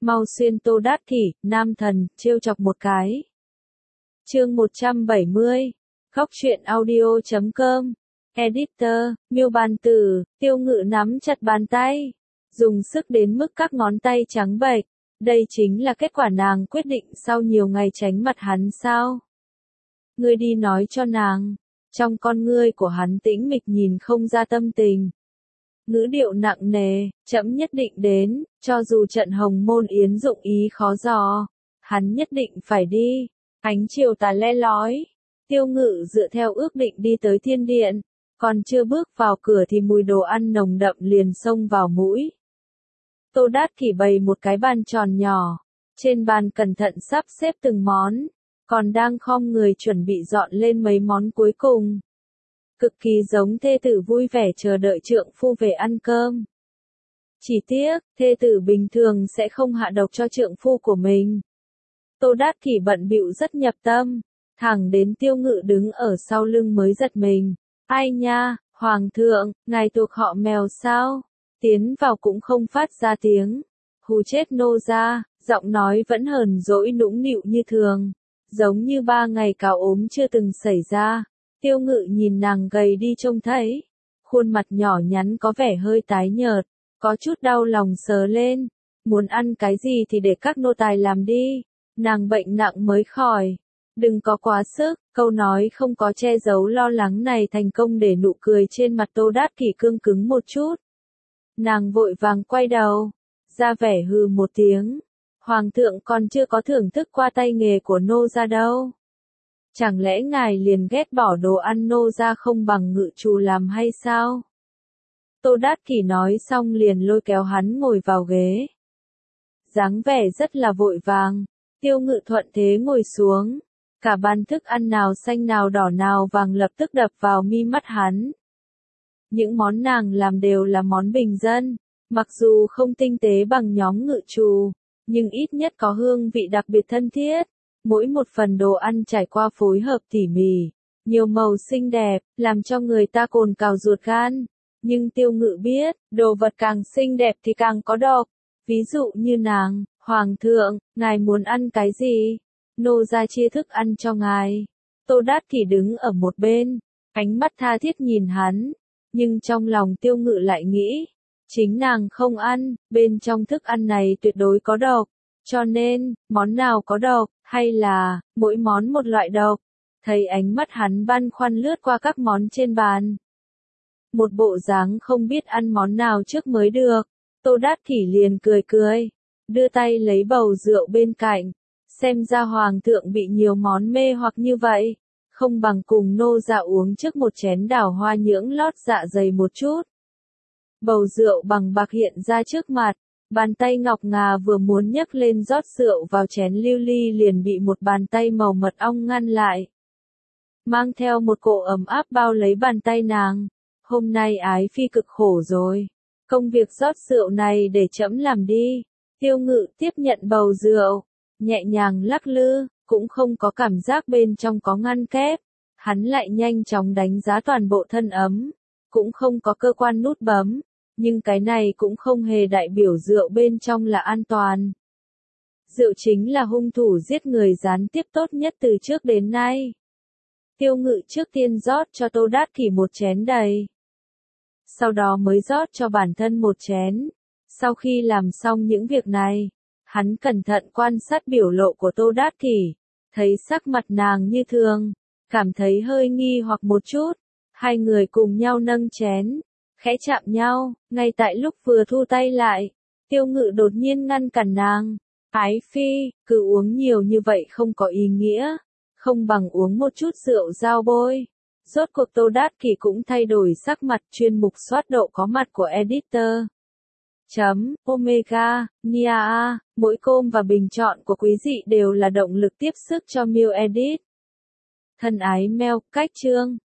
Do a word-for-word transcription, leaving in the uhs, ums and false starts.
mau xuyên Tô Đát Kỷ, nam thần, trêu chọc một cái. Chương một trăm bảy mươi, Góc truyện audio chấm com, Editor, Miêu Bàn Tử, Tiêu Ngự nắm chặt bàn tay, dùng sức đến mức các ngón tay trắng bệch. Đây chính là kết quả nàng quyết định sau nhiều ngày tránh mặt hắn sao? Ngươi đi nói cho nàng. Trong con ngươi của hắn tĩnh mịch nhìn không ra tâm tình. Ngữ điệu nặng nề, trẫm nhất định đến, cho dù trận hồng môn yến dụng ý khó dò, hắn nhất định phải đi. Ánh chiều tà le lói, Tiêu Ngự dựa theo ước định đi tới thiên điện, còn chưa bước vào cửa thì mùi đồ ăn nồng đậm liền xông vào mũi. Tô Đát Kỷ bày một cái bàn tròn nhỏ, trên bàn cẩn thận sắp xếp từng món, còn đang khom người chuẩn bị dọn lên mấy món cuối cùng. Cực kỳ giống thê tử vui vẻ chờ đợi trượng phu về ăn cơm. Chỉ tiếc, thê tử bình thường sẽ không hạ độc cho trượng phu của mình. Tô Đát Kỷ bận bịu rất nhập tâm, thẳng đến Tiêu Ngự đứng ở sau lưng mới giật mình. Ai nha, Hoàng thượng, ngài thuộc họ Mèo sao? Tiến vào cũng không phát ra tiếng. Hù chết nô gia, giọng nói vẫn hờn dỗi nũng nịu như thường. Giống như ba ngày cào ốm chưa từng xảy ra. Tiêu Ngự nhìn nàng gầy đi trông thấy. Khuôn mặt nhỏ nhắn có vẻ hơi tái nhợt, có chút đau lòng sờ lên. Muốn ăn cái gì thì để các nô tài làm đi. Nàng bệnh nặng mới khỏi. Đừng có quá sức, câu nói không có che giấu lo lắng này thành công để nụ cười trên mặt Tô Đát Kỷ cương cứng một chút. Nàng vội vàng quay đầu, ra vẻ hừ một tiếng. Hoàng thượng còn chưa có thưởng thức qua tay nghề của nô gia đâu. Chẳng lẽ ngài liền ghét bỏ đồ ăn nô gia không bằng ngự trù làm hay sao? Tô Đát Kỷ nói xong liền lôi kéo hắn ngồi vào ghế. Dáng vẻ rất là vội vàng, Tiêu Ngự thuận thế ngồi xuống. Cả bàn thức ăn nào xanh nào đỏ nào vàng lập tức đập vào mi mắt hắn. Những món nàng làm đều là món bình dân, mặc dù không tinh tế bằng nhóm ngự trù, nhưng ít nhất có hương vị đặc biệt thân thiết. Mỗi một phần đồ ăn trải qua phối hợp tỉ mỉ, nhiều màu xinh đẹp, làm cho người ta cồn cào ruột gan. Nhưng Tiêu Ngự biết, đồ vật càng xinh đẹp thì càng có độc. Ví dụ như nàng, Hoàng thượng, ngài muốn ăn cái gì? Nô gia chia thức ăn cho ngài. Tô Đát Kỷ đứng ở một bên, ánh mắt tha thiết nhìn hắn. Nhưng trong lòng Tiêu Ngự lại nghĩ, chính nàng không ăn, bên trong thức ăn này tuyệt đối có độc. Cho nên, món nào có độc, hay là, mỗi món một loại độc. Thấy ánh mắt hắn băn khoăn lướt qua các món trên bàn. Một bộ dáng không biết ăn món nào trước mới được. Tô Đát Kỷ liền cười cười, đưa tay lấy bầu rượu bên cạnh. Xem ra Hoàng thượng bị nhiều món mê hoặc như vậy, không bằng cùng nô gia uống trước một chén đào hoa nhưỡng lót dạ dày một chút. Bầu rượu bằng bạc hiện ra trước mặt, bàn tay ngọc ngà vừa muốn nhấc lên rót rượu vào chén lưu ly liền bị một bàn tay màu mật ong ngăn lại. Mang theo một cỗ ấm áp bao lấy bàn tay nàng. Hôm nay ái phi cực khổ rồi. Công việc rót rượu này để trẫm làm đi. Tiêu Ngự tiếp nhận bầu rượu, nhẹ nhàng lắc lư, cũng không có cảm giác bên trong có ngăn kép. Hắn lại nhanh chóng đánh giá toàn bộ thân ấm, cũng không có cơ quan nút bấm, nhưng cái này cũng không hề đại biểu rượu bên trong là an toàn. Rượu chính là hung thủ giết người gián tiếp tốt nhất từ trước đến nay. Tiêu Ngự trước tiên rót cho Tô Đát Kỷ một chén đầy. Sau đó mới rót cho bản thân một chén. Sau khi làm xong những việc này, hắn cẩn thận quan sát biểu lộ của Tô Đát Kỷ, thấy sắc mặt nàng như thường, cảm thấy hơi nghi hoặc một chút. Hai người cùng nhau nâng chén, khẽ chạm nhau, ngay tại lúc vừa thu tay lại, Tiêu Ngự đột nhiên ngăn cản nàng. Ái phi, cứ uống nhiều như vậy không có ý nghĩa, không bằng uống một chút rượu dao bôi. Rốt cuộc Tô Đát Kỷ cũng thay đổi sắc mặt. Chuyên mục soát độ có mặt của Editor. Chấm, Omega, Nia A, mỗi com và bình chọn của quý vị đều là động lực tiếp sức cho Miu Edit. Thân ái mail, cách chương.